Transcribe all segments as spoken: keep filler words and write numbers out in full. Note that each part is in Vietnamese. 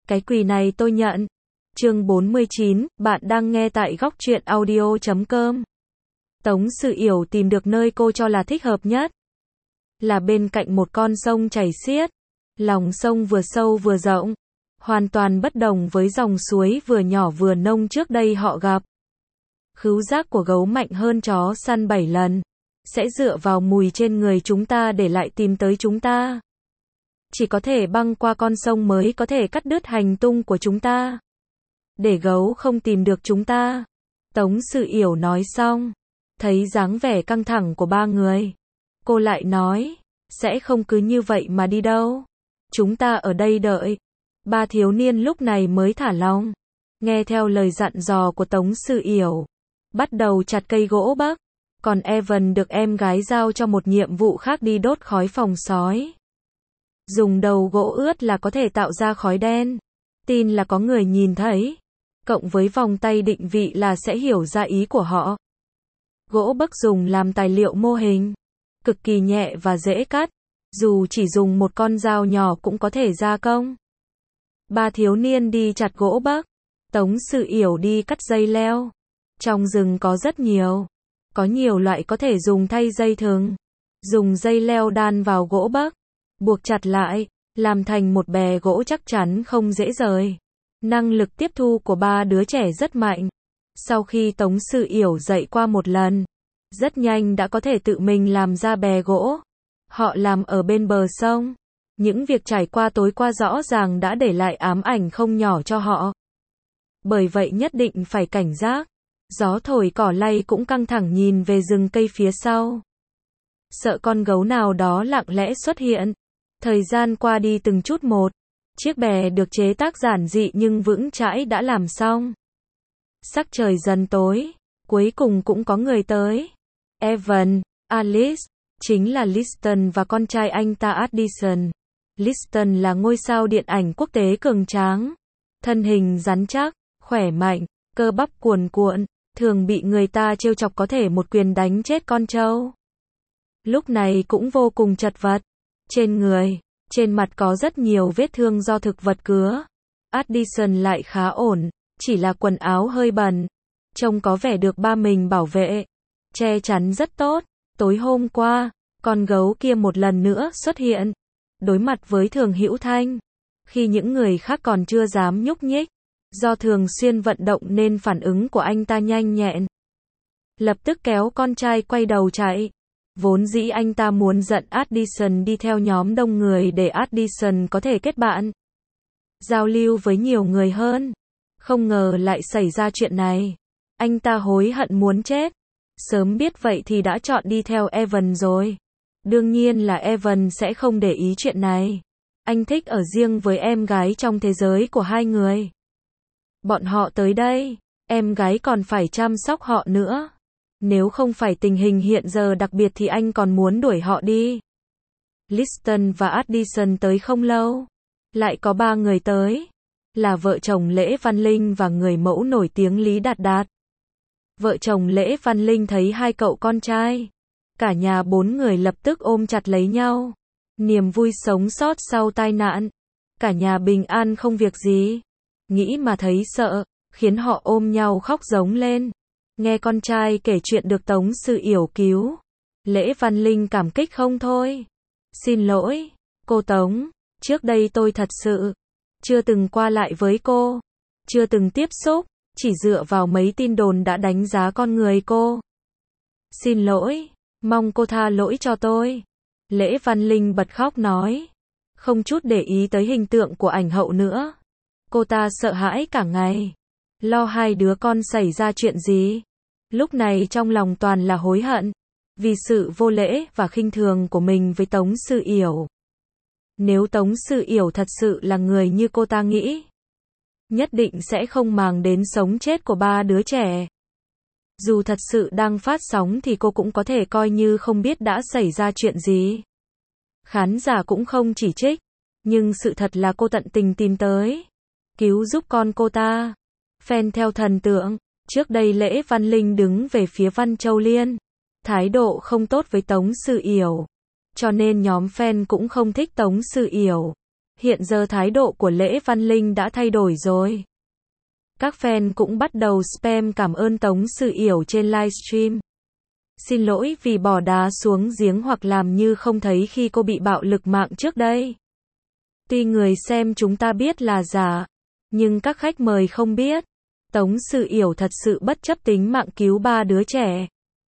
Cái quỳ này tôi nhận. Chương bốn mươi chín, bạn đang nghe tại góc truyện audio chấm com. Tống Sự Yểu tìm được nơi cô cho là thích hợp nhất. Là bên cạnh một con sông chảy xiết. Lòng sông vừa sâu vừa rộng. Hoàn toàn bất đồng với dòng suối vừa nhỏ vừa nông trước đây họ gặp. Khứu giác của gấu mạnh hơn chó săn bảy lần. Sẽ dựa vào mùi trên người chúng ta để lại tìm tới chúng ta. Chỉ có thể băng qua con sông mới có thể cắt đứt hành tung của chúng ta. Để gấu không tìm được chúng ta. Tống Sự Yểu nói xong. Thấy dáng vẻ căng thẳng của ba người. Cô lại nói. Sẽ không cứ như vậy mà đi đâu. Chúng ta ở đây đợi. Ba thiếu niên lúc này mới thả lỏng. Nghe theo lời dặn dò của Tống Sự Yểu. Bắt đầu chặt cây gỗ bắc. Còn Evan được em gái giao cho một nhiệm vụ khác đi đốt khói phòng sói. Dùng đầu gỗ ướt là có thể tạo ra khói đen. Tin là có người nhìn thấy. Cộng với vòng tay định vị là sẽ hiểu ra ý của họ. Gỗ bắc dùng làm tài liệu mô hình. Cực kỳ nhẹ và dễ cắt. Dù chỉ dùng một con dao nhỏ cũng có thể gia công. Ba thiếu niên đi chặt gỗ bắc. Tống Sự Yểu đi cắt dây leo. Trong rừng có rất nhiều. Có nhiều loại có thể dùng thay dây thừng. Dùng dây leo đan vào gỗ bắc. Buộc chặt lại. Làm thành một bè gỗ chắc chắn không dễ rời. Năng lực tiếp thu của ba đứa trẻ rất mạnh. Sau khi Tống Sự Yểu dạy qua một lần. Rất nhanh đã có thể tự mình làm ra bè gỗ. Họ làm ở bên bờ sông. Những việc trải qua tối qua rõ ràng đã để lại ám ảnh không nhỏ cho họ. Bởi vậy nhất định phải cảnh giác. Gió thổi cỏ lay cũng căng thẳng nhìn về rừng cây phía sau. Sợ con gấu nào đó lặng lẽ xuất hiện. Thời gian qua đi từng chút một. Chiếc bè được chế tác giản dị nhưng vững chãi đã làm xong. Sắc trời dần tối. Cuối cùng cũng có người tới. Evan, Alice, chính là Liston và con trai anh ta Addison. Liston là ngôi sao điện ảnh quốc tế cường tráng. Thân hình rắn chắc, khỏe mạnh, cơ bắp cuồn cuộn, thường bị người ta trêu chọc có thể một quyền đánh chết con trâu. Lúc này cũng vô cùng chật vật. Trên người, trên mặt có rất nhiều vết thương do thực vật cứa. Addison lại khá ổn, chỉ là quần áo hơi bẩn. Trông có vẻ được ba mình bảo vệ. Che chắn rất tốt. Tối hôm qua, con gấu kia một lần nữa xuất hiện. Đối mặt với Thường Hữu Thanh. Khi những người khác còn chưa dám nhúc nhích. Do thường xuyên vận động nên phản ứng của anh ta nhanh nhẹn. Lập tức kéo con trai quay đầu chạy. Vốn dĩ anh ta muốn dẫn Addison đi theo nhóm đông người để Addison có thể kết bạn. Giao lưu với nhiều người hơn. Không ngờ lại xảy ra chuyện này. Anh ta hối hận muốn chết. Sớm biết vậy thì đã chọn đi theo Evan rồi. Đương nhiên là Evan sẽ không để ý chuyện này. Anh thích ở riêng với em gái trong thế giới của hai người. Bọn họ tới đây, em gái còn phải chăm sóc họ nữa. Nếu không phải tình hình hiện giờ đặc biệt thì anh còn muốn đuổi họ đi. Liston và Addison tới không lâu. Lại có ba người tới. Là vợ chồng Lễ Văn Linh và người mẫu nổi tiếng Lý Đạt Đạt. Vợ chồng Lễ Văn Linh thấy hai cậu con trai. Cả nhà bốn người lập tức ôm chặt lấy nhau. Niềm vui sống sót sau tai nạn. Cả nhà bình an không việc gì. Nghĩ mà thấy sợ, khiến họ ôm nhau khóc giống lên. Nghe con trai kể chuyện được Tống Sự Yểu cứu. Lễ Văn Linh cảm kích không thôi. Xin lỗi, cô Tống. Trước đây tôi thật sự chưa từng qua lại với cô. Chưa từng tiếp xúc. Chỉ dựa vào mấy tin đồn đã đánh giá con người cô. Xin lỗi. Mong cô tha lỗi cho tôi. Lễ Văn Linh bật khóc nói. Không chút để ý tới hình tượng của ảnh hậu nữa. Cô ta sợ hãi cả ngày. Lo hai đứa con xảy ra chuyện gì. Lúc này trong lòng toàn là hối hận. Vì sự vô lễ và khinh thường của mình với Tống Sự Yểu. Nếu Tống Sự Yểu thật sự là người như cô ta nghĩ. Nhất định sẽ không màng đến sống chết của ba đứa trẻ. Dù thật sự đang phát sóng thì cô cũng có thể coi như không biết đã xảy ra chuyện gì. Khán giả cũng không chỉ trích. Nhưng sự thật là cô tận tình tìm tới. Cứu giúp con cô ta. Fan theo thần tượng. Trước đây Lễ Văn Linh đứng về phía Văn Châu Liên. Thái độ không tốt với Tống Sự Yểu. Cho nên nhóm fan cũng không thích Tống Sự Yểu. Hiện giờ thái độ của Lễ Văn Linh đã thay đổi rồi. Các fan cũng bắt đầu spam cảm ơn Tống Sự Yểu trên livestream. Xin lỗi vì bỏ đá xuống giếng hoặc làm như không thấy khi cô bị bạo lực mạng trước đây. Tuy người xem chúng ta biết là giả, nhưng các khách mời không biết. Tống Sự Yểu thật sự bất chấp tính mạng cứu ba đứa trẻ.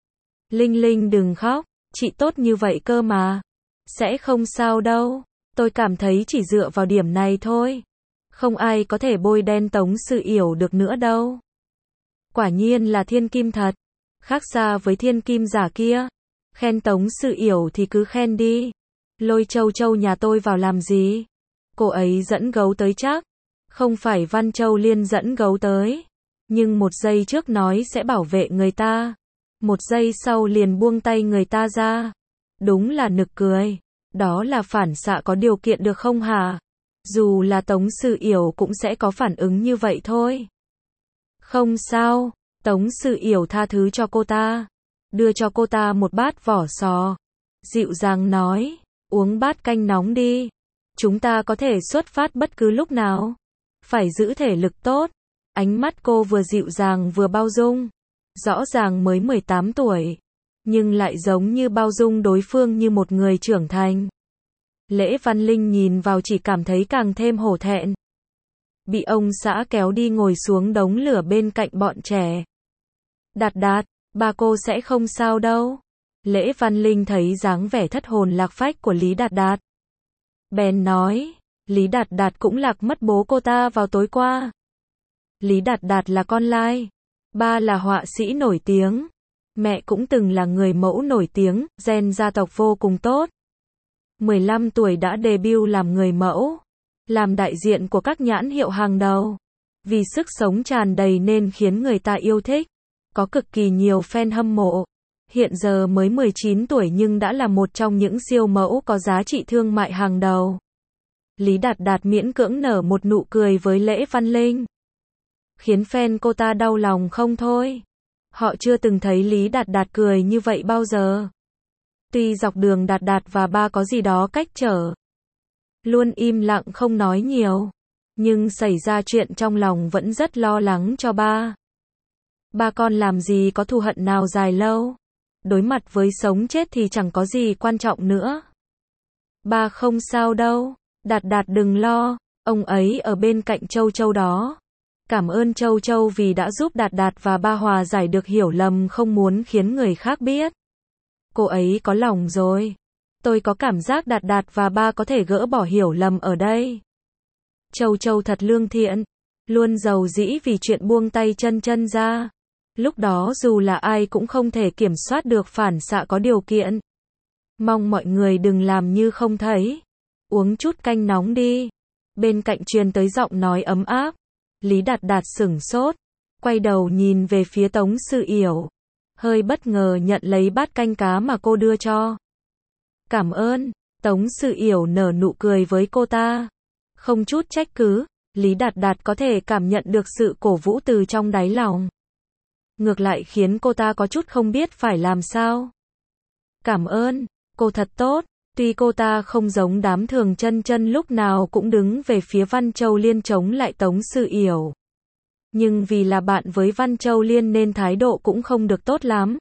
Linh Linh đừng khóc, chị tốt như vậy cơ mà. Sẽ không sao đâu, tôi cảm thấy chỉ dựa vào điểm này thôi. Không ai có thể bôi đen Tống Sự Yểu được nữa đâu. Quả nhiên là thiên kim thật, khác xa với thiên kim giả kia. Khen Tống Sự Yểu thì cứ khen đi. Lôi Châu Châu nhà tôi vào làm gì? Cô ấy dẫn gấu tới chắc. Không phải Văn Châu Liên dẫn gấu tới. Nhưng một giây trước nói sẽ bảo vệ người ta. Một giây sau liền buông tay người ta ra. Đúng là nực cười. Đó là phản xạ có điều kiện được không hả? Dù là Tống Sự Yểu cũng sẽ có phản ứng như vậy thôi. Không sao, Tống Sự Yểu tha thứ cho cô ta. Đưa cho cô ta một bát vỏ sò. Dịu dàng nói, uống bát canh nóng đi. Chúng ta có thể xuất phát bất cứ lúc nào. Phải giữ thể lực tốt. Ánh mắt cô vừa dịu dàng vừa bao dung. Rõ ràng mới mười tám tuổi. Nhưng lại giống như bao dung đối phương như một người trưởng thành. Lễ Văn Linh nhìn vào chỉ cảm thấy càng thêm hổ thẹn. Bị ông xã kéo đi ngồi xuống đống lửa bên cạnh bọn trẻ. Đạt Đạt, ba cô sẽ không sao đâu. Lễ Văn Linh thấy dáng vẻ thất hồn lạc phách của Lý Đạt Đạt. Bèn nói, Lý Đạt Đạt cũng lạc mất bố cô ta vào tối qua. Lý Đạt Đạt là con lai. Ba là họa sĩ nổi tiếng. Mẹ cũng từng là người mẫu nổi tiếng, gen gia tộc vô cùng tốt. mười lăm tuổi đã debut làm người mẫu. Làm đại diện của các nhãn hiệu hàng đầu. Vì sức sống tràn đầy nên khiến người ta yêu thích. Có cực kỳ nhiều fan hâm mộ. Hiện giờ mới mười chín tuổi nhưng đã là một trong những siêu mẫu có giá trị thương mại hàng đầu. Lý Đạt Đạt miễn cưỡng nở một nụ cười với Lễ Văn Linh. Khiến fan cô ta đau lòng không thôi. Họ chưa từng thấy Lý Đạt Đạt cười như vậy bao giờ. Tuy dọc đường Đạt Đạt và ba có gì đó cách trở. Luôn im lặng không nói nhiều. Nhưng xảy ra chuyện trong lòng vẫn rất lo lắng cho ba. Ba con làm gì có thù hận nào dài lâu. Đối mặt với sống chết thì chẳng có gì quan trọng nữa. Ba không sao đâu. Đạt Đạt đừng lo. Ông ấy ở bên cạnh Châu Châu đó. Cảm ơn Châu Châu vì đã giúp Đạt Đạt và ba hòa giải được hiểu lầm không muốn khiến người khác biết. Cô ấy có lòng rồi. Tôi có cảm giác Đạt Đạt và ba có thể gỡ bỏ hiểu lầm ở đây. Châu Châu thật lương thiện. Luôn giàu dĩ vì chuyện buông tay chân chân ra. Lúc đó dù là ai cũng không thể kiểm soát được phản xạ có điều kiện. Mong mọi người đừng làm như không thấy. Uống chút canh nóng đi. Bên cạnh truyền tới giọng nói ấm áp. Lý Đạt Đạt sửng sốt. Quay đầu nhìn về phía Tống Sự Yểu. Hơi bất ngờ nhận lấy bát canh cá mà cô đưa cho. Cảm ơn. Tống Sự Yểu nở nụ cười với cô ta. Không chút trách cứ. Lý Đạt Đạt có thể cảm nhận được sự cổ vũ từ trong đáy lòng. Ngược lại khiến cô ta có chút không biết phải làm sao. Cảm ơn. Cô thật tốt. Tuy cô ta không giống đám thường chân chân lúc nào cũng đứng về phía Văn Châu Liên chống lại Tống Sự Yểu. Nhưng vì là bạn với Văn Châu Liên nên thái độ cũng không được tốt lắm.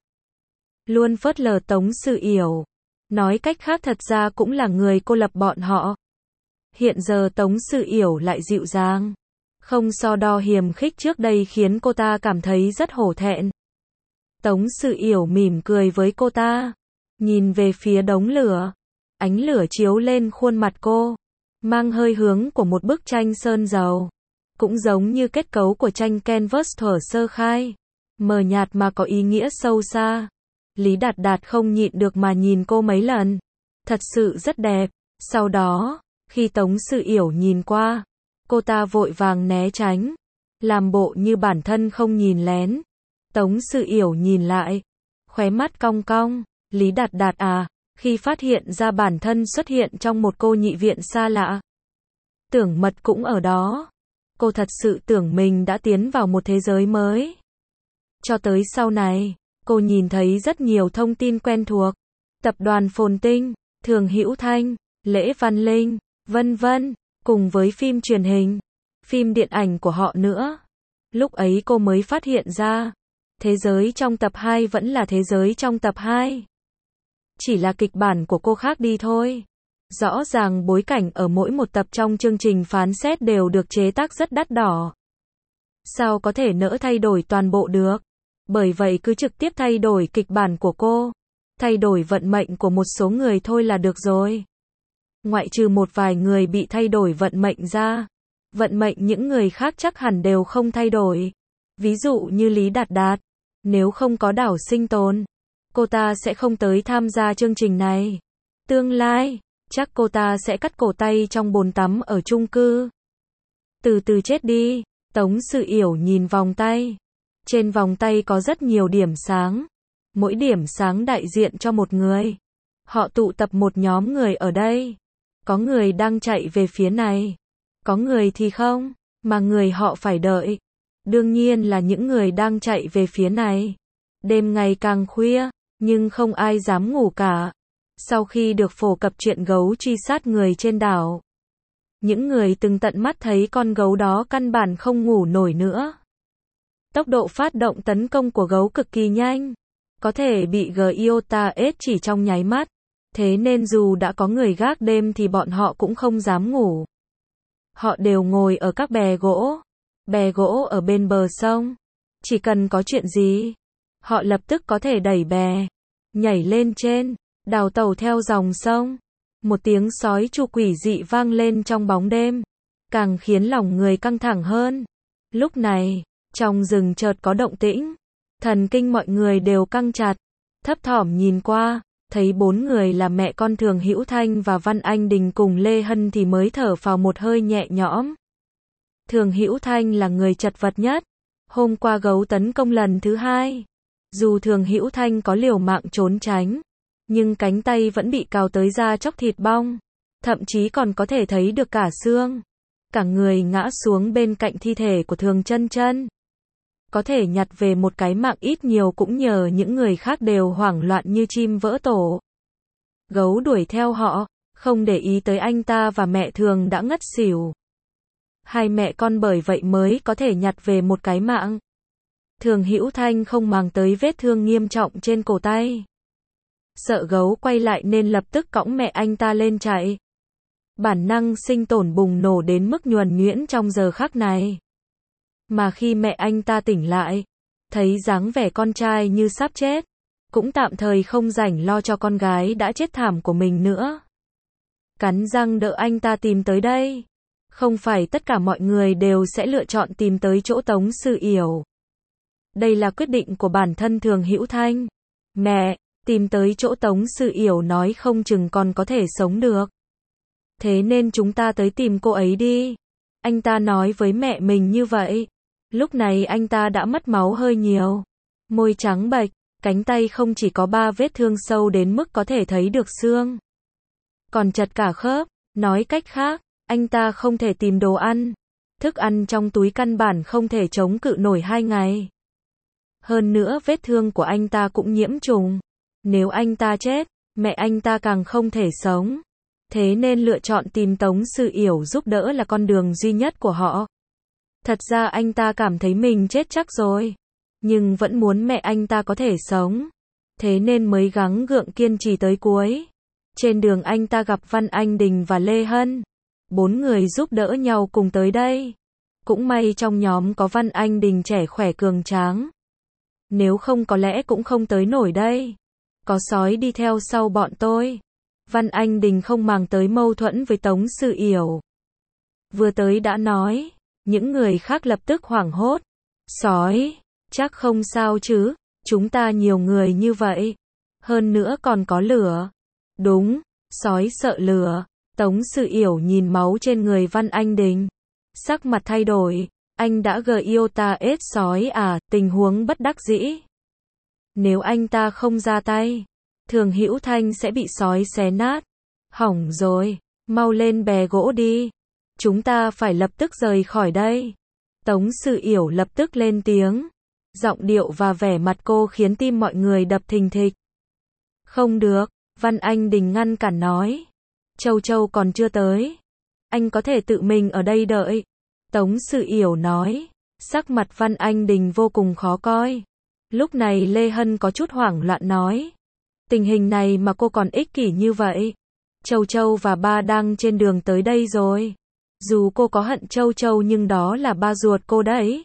Luôn phớt lờ Tống Sự Yểu. Nói cách khác thật ra cũng là người cô lập bọn họ. Hiện giờ Tống Sự Yểu lại dịu dàng. Không so đo hiềm khích trước đây khiến cô ta cảm thấy rất hổ thẹn. Tống Sự Yểu mỉm cười với cô ta. Nhìn về phía đống lửa. Ánh lửa chiếu lên khuôn mặt cô. Mang hơi hướng của một bức tranh sơn dầu. Cũng giống như kết cấu của tranh canvas thuở sơ khai. Mờ nhạt mà có ý nghĩa sâu xa. Lý Đạt Đạt không nhịn được mà nhìn cô mấy lần. Thật sự rất đẹp. Sau đó, khi Tống Sự Yểu nhìn qua, cô ta vội vàng né tránh. Làm bộ như bản thân không nhìn lén. Tống Sự Yểu nhìn lại. Khóe mắt cong cong. Lý Đạt Đạt à, khi phát hiện ra bản thân xuất hiện trong một cô nhị viện xa lạ. Tưởng Mật cũng ở đó. Cô thật sự tưởng mình đã tiến vào một thế giới mới. Cho tới sau này, cô nhìn thấy rất nhiều thông tin quen thuộc. Tập đoàn Phồn Tinh, Thường Hữu Thanh, Lễ Văn Linh, vân vân. cùng với phim truyền hình, phim điện ảnh của họ nữa. Lúc ấy cô mới phát hiện ra, thế giới trong tập hai vẫn là thế giới trong tập hai. Chỉ là kịch bản của cô khác đi thôi. Rõ ràng bối cảnh ở mỗi một tập trong chương trình phán xét đều được chế tác rất đắt đỏ. Sao có thể nỡ thay đổi toàn bộ được? Bởi vậy cứ trực tiếp thay đổi kịch bản của cô, thay đổi vận mệnh của một số người thôi là được rồi. Ngoại trừ một vài người bị thay đổi vận mệnh ra, vận mệnh những người khác chắc hẳn đều không thay đổi. Ví dụ như Lý Đạt Đạt, nếu không có đảo sinh tồn, cô ta sẽ không tới tham gia chương trình này. Tương lai, chắc cô ta sẽ cắt cổ tay trong bồn tắm ở chung cư. Từ từ chết đi. Tống Sự Yểu nhìn vòng tay. Trên vòng tay có rất nhiều điểm sáng. Mỗi điểm sáng đại diện cho một người. Họ tụ tập một nhóm người ở đây. Có người đang chạy về phía này. Có người thì không, mà người họ phải đợi. Đương nhiên là những người đang chạy về phía này. Đêm ngày càng khuya, nhưng không ai dám ngủ cả. Sau khi được phổ cập chuyện gấu truy sát người trên đảo, những người từng tận mắt thấy con gấu đó căn bản không ngủ nổi nữa. Tốc độ phát động tấn công của gấu cực kỳ nhanh, có thể bị Giota ết chỉ trong nháy mắt. Thế nên dù đã có người gác đêm thì bọn họ cũng không dám ngủ. Họ đều ngồi ở các bè gỗ, bè gỗ ở bên bờ sông. Chỉ cần có chuyện gì, họ lập tức có thể đẩy bè, nhảy lên trên, đào tàu theo dòng sông. Một tiếng sói tru quỷ dị vang lên trong bóng đêm, càng khiến lòng người căng thẳng hơn. Lúc này, trong rừng chợt có động tĩnh, thần kinh mọi người đều căng chặt, thấp thỏm nhìn qua, thấy bốn người là mẹ con Thường Hữu Thanh và Văn Anh Đình cùng Lê Hân thì mới thở phào một hơi nhẹ nhõm. Thường Hữu Thanh là người chật vật nhất. Hôm qua gấu tấn công lần thứ hai, dù Thường Hữu Thanh có liều mạng trốn tránh, nhưng cánh tay vẫn bị cào tới da chóc thịt bong, thậm chí còn có thể thấy được cả xương. Cả người ngã xuống bên cạnh thi thể của Thường Chân Chân. Có thể nhặt về một cái mạng ít nhiều cũng nhờ những người khác đều hoảng loạn như chim vỡ tổ. Gấu đuổi theo họ, không để ý tới anh ta và mẹ Thường đã ngất xỉu. Hai mẹ con bởi vậy mới có thể nhặt về một cái mạng. Thường Hữu Thanh không màng tới vết thương nghiêm trọng trên cổ tay. Sợ gấu quay lại nên lập tức cõng mẹ anh ta lên chạy. Bản năng sinh tồn bùng nổ đến mức nhuần nhuyễn trong giờ khắc này. Mà khi mẹ anh ta tỉnh lại, thấy dáng vẻ con trai như sắp chết, cũng tạm thời không rảnh lo cho con gái đã chết thảm của mình nữa. Cắn răng đợi anh ta tìm tới đây. Không phải tất cả mọi người đều sẽ lựa chọn tìm tới chỗ Tống Sự Yểu. Đây là quyết định của bản thân Thường Hữu Thanh. Mẹ, tìm tới chỗ Tống Sự Yểu nói không chừng còn có thể sống được. Thế nên chúng ta tới tìm cô ấy đi. Anh ta nói với mẹ mình như vậy. Lúc này anh ta đã mất máu hơi nhiều. Môi trắng bệch, cánh tay không chỉ có ba vết thương sâu đến mức có thể thấy được xương, còn chật cả khớp. Nói cách khác, anh ta không thể tìm đồ ăn. Thức ăn trong túi căn bản không thể chống cự nổi hai ngày. Hơn nữa vết thương của anh ta cũng nhiễm trùng. Nếu anh ta chết, mẹ anh ta càng không thể sống. Thế nên lựa chọn tìm Tống Sự Yểu giúp đỡ là con đường duy nhất của họ. Thật ra anh ta cảm thấy mình chết chắc rồi, nhưng vẫn muốn mẹ anh ta có thể sống. Thế nên mới gắng gượng kiên trì tới cuối. Trên đường anh ta gặp Văn Anh Đình và Lê Hân. Bốn người giúp đỡ nhau cùng tới đây. Cũng may trong nhóm có Văn Anh Đình trẻ khỏe cường tráng. Nếu không có lẽ cũng không tới nổi đây. Có sói đi theo sau bọn tôi. Văn Anh Đình không màng tới mâu thuẫn với Tống Sự Yểu. Vừa tới đã nói. Những người khác lập tức hoảng hốt. Sói, chắc không sao chứ, chúng ta nhiều người như vậy. Hơn nữa còn có lửa. Đúng, sói sợ lửa. Tống Sự Yểu nhìn máu trên người Văn Anh Đình. Sắc mặt thay đổi. Anh đã Giota ết sói à, tình huống bất đắc dĩ. Nếu anh ta không ra tay, Thường Hữu Thanh sẽ bị sói xé nát. Hỏng rồi, mau lên bè gỗ đi. Chúng ta phải lập tức rời khỏi đây. Tống Sự Yểu lập tức lên tiếng. Giọng điệu và vẻ mặt cô khiến tim mọi người đập thình thịch. Không được, Văn Anh Đình ngăn cản nói. Châu Châu còn chưa tới. Anh có thể tự mình ở đây đợi. Tống Sự Yểu nói. Sắc mặt Văn Anh Đình vô cùng khó coi. Lúc này Lê Hân có chút hoảng loạn nói. Tình hình này mà cô còn ích kỷ như vậy. Châu Châu và ba đang trên đường tới đây rồi. Dù cô có hận Châu Châu nhưng đó là ba ruột cô đấy.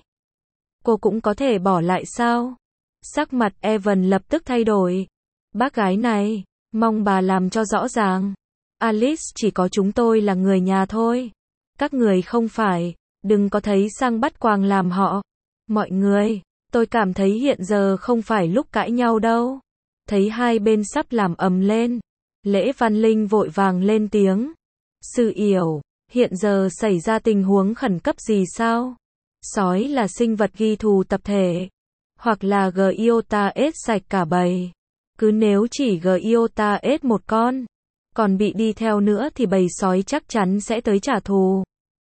Cô cũng có thể bỏ lại sao? Sắc mặt Evan lập tức thay đổi. Bác gái này, mong bà làm cho rõ ràng. Alice chỉ có chúng tôi là người nhà thôi. Các người không phải, đừng có thấy sang bắt quàng làm họ. Mọi người, tôi cảm thấy hiện giờ không phải lúc cãi nhau đâu. Thấy hai bên sắp làm ầm lên. Lễ Văn Linh vội vàng lên tiếng. Sự Yểu, hiện giờ xảy ra tình huống khẩn cấp gì sao? Sói là sinh vật ghi thù tập thể. Hoặc là Giota ết sạch cả bầy. Cứ nếu chỉ Giota ết một con, còn bị đi theo nữa thì bầy sói chắc chắn sẽ tới trả thù.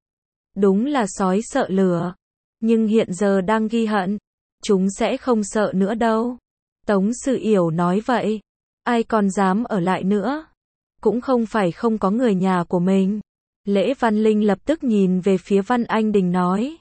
Đúng là sói sợ lửa. Nhưng hiện giờ đang ghi hận. Chúng sẽ không sợ nữa đâu. Tống Sự Yểu nói vậy. Ai còn dám ở lại nữa? Cũng không phải không có người nhà của mình. Lễ Văn Linh lập tức nhìn về phía Văn Anh Đình nói.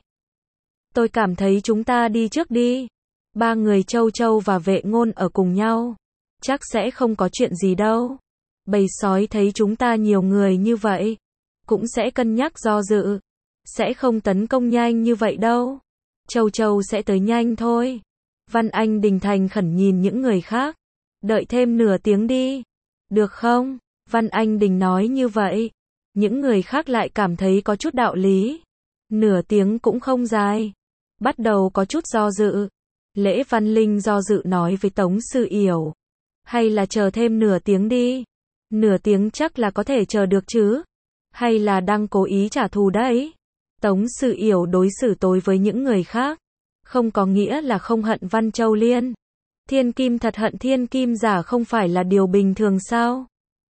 Tôi cảm thấy chúng ta đi trước đi. Ba người Châu Châu và Vệ Ngôn ở cùng nhau. Chắc sẽ không có chuyện gì đâu. Bầy sói thấy chúng ta nhiều người như vậy. Cũng sẽ cân nhắc do dự. Sẽ không tấn công nhanh như vậy đâu. Châu Châu sẽ tới nhanh thôi. Văn Anh Đình thành khẩn nhìn những người khác. Đợi thêm nửa tiếng đi. Được không? Văn Anh Đình nói như vậy. Những người khác lại cảm thấy có chút đạo lý. Nửa tiếng cũng không dài. Bắt đầu có chút do dự. Lễ Văn Linh do dự nói với Tống Sự Yểu. Hay là chờ thêm nửa tiếng đi. Nửa tiếng chắc là có thể chờ được chứ. Hay là đang cố ý trả thù đấy. Tống Sự Yểu đối xử tối với những người khác. Không có nghĩa là không hận Văn Châu Liên. Thiên Kim thật hận Thiên Kim giả không phải là điều bình thường sao?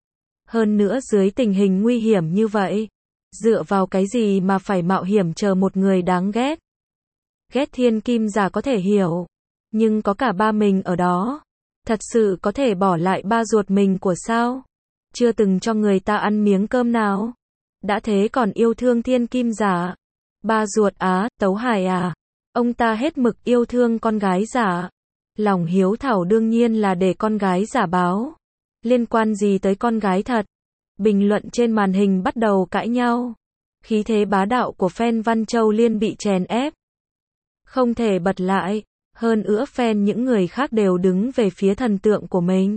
Hơn nữa dưới tình hình nguy hiểm như vậy. Dựa vào cái gì mà phải mạo hiểm chờ một người đáng ghét? Ghét Thiên Kim giả có thể hiểu. Nhưng có cả ba mình ở đó. Thật sự có thể bỏ lại ba ruột mình của sao? Chưa từng cho người ta ăn miếng cơm nào. Đã thế còn yêu thương Thiên Kim giả. Ba ruột á, Tấu Hải à. Ông ta hết mực yêu thương con gái giả. Lòng hiếu thảo đương nhiên là để con gái giả báo. Liên quan gì tới con gái thật? Bình luận trên màn hình bắt đầu cãi nhau. Khí thế bá đạo của fan Văn Châu Liên bị chèn ép. Không thể bật lại. Hơn nữa fan những người khác đều đứng về phía thần tượng của mình.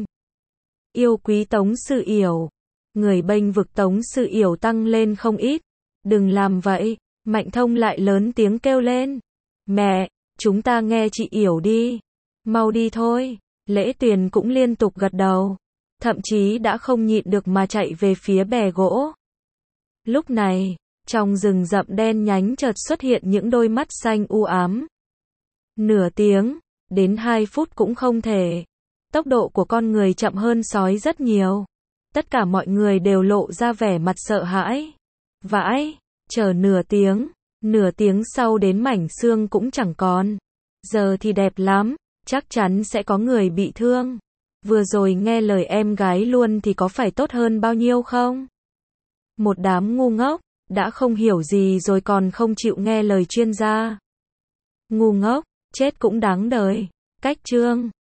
Yêu quý Tống Sự Yểu. Người bênh vực Tống Sự Yểu tăng lên không ít. Đừng làm vậy. Mạnh Thông lại lớn tiếng kêu lên. Mẹ, chúng ta nghe chị Yểu đi. Mau đi thôi. Lễ Tuyền cũng liên tục gật đầu. Thậm chí đã không nhịn được mà chạy về phía bè gỗ. Lúc này, trong rừng rậm đen nhánh chợt xuất hiện những đôi mắt xanh u ám. Nửa tiếng, đến hai phút cũng không thể. Tốc độ của con người chậm hơn sói rất nhiều. Tất cả mọi người đều lộ ra vẻ mặt sợ hãi. Vãi, chờ nửa tiếng, nửa tiếng sau đến mảnh xương cũng chẳng còn. Giờ thì đẹp lắm, chắc chắn sẽ có người bị thương. Vừa rồi nghe lời em gái luôn thì có phải tốt hơn bao nhiêu không? Một đám ngu ngốc, đã không hiểu gì rồi còn không chịu nghe lời chuyên gia. Ngu ngốc, chết cũng đáng đời. Cách chương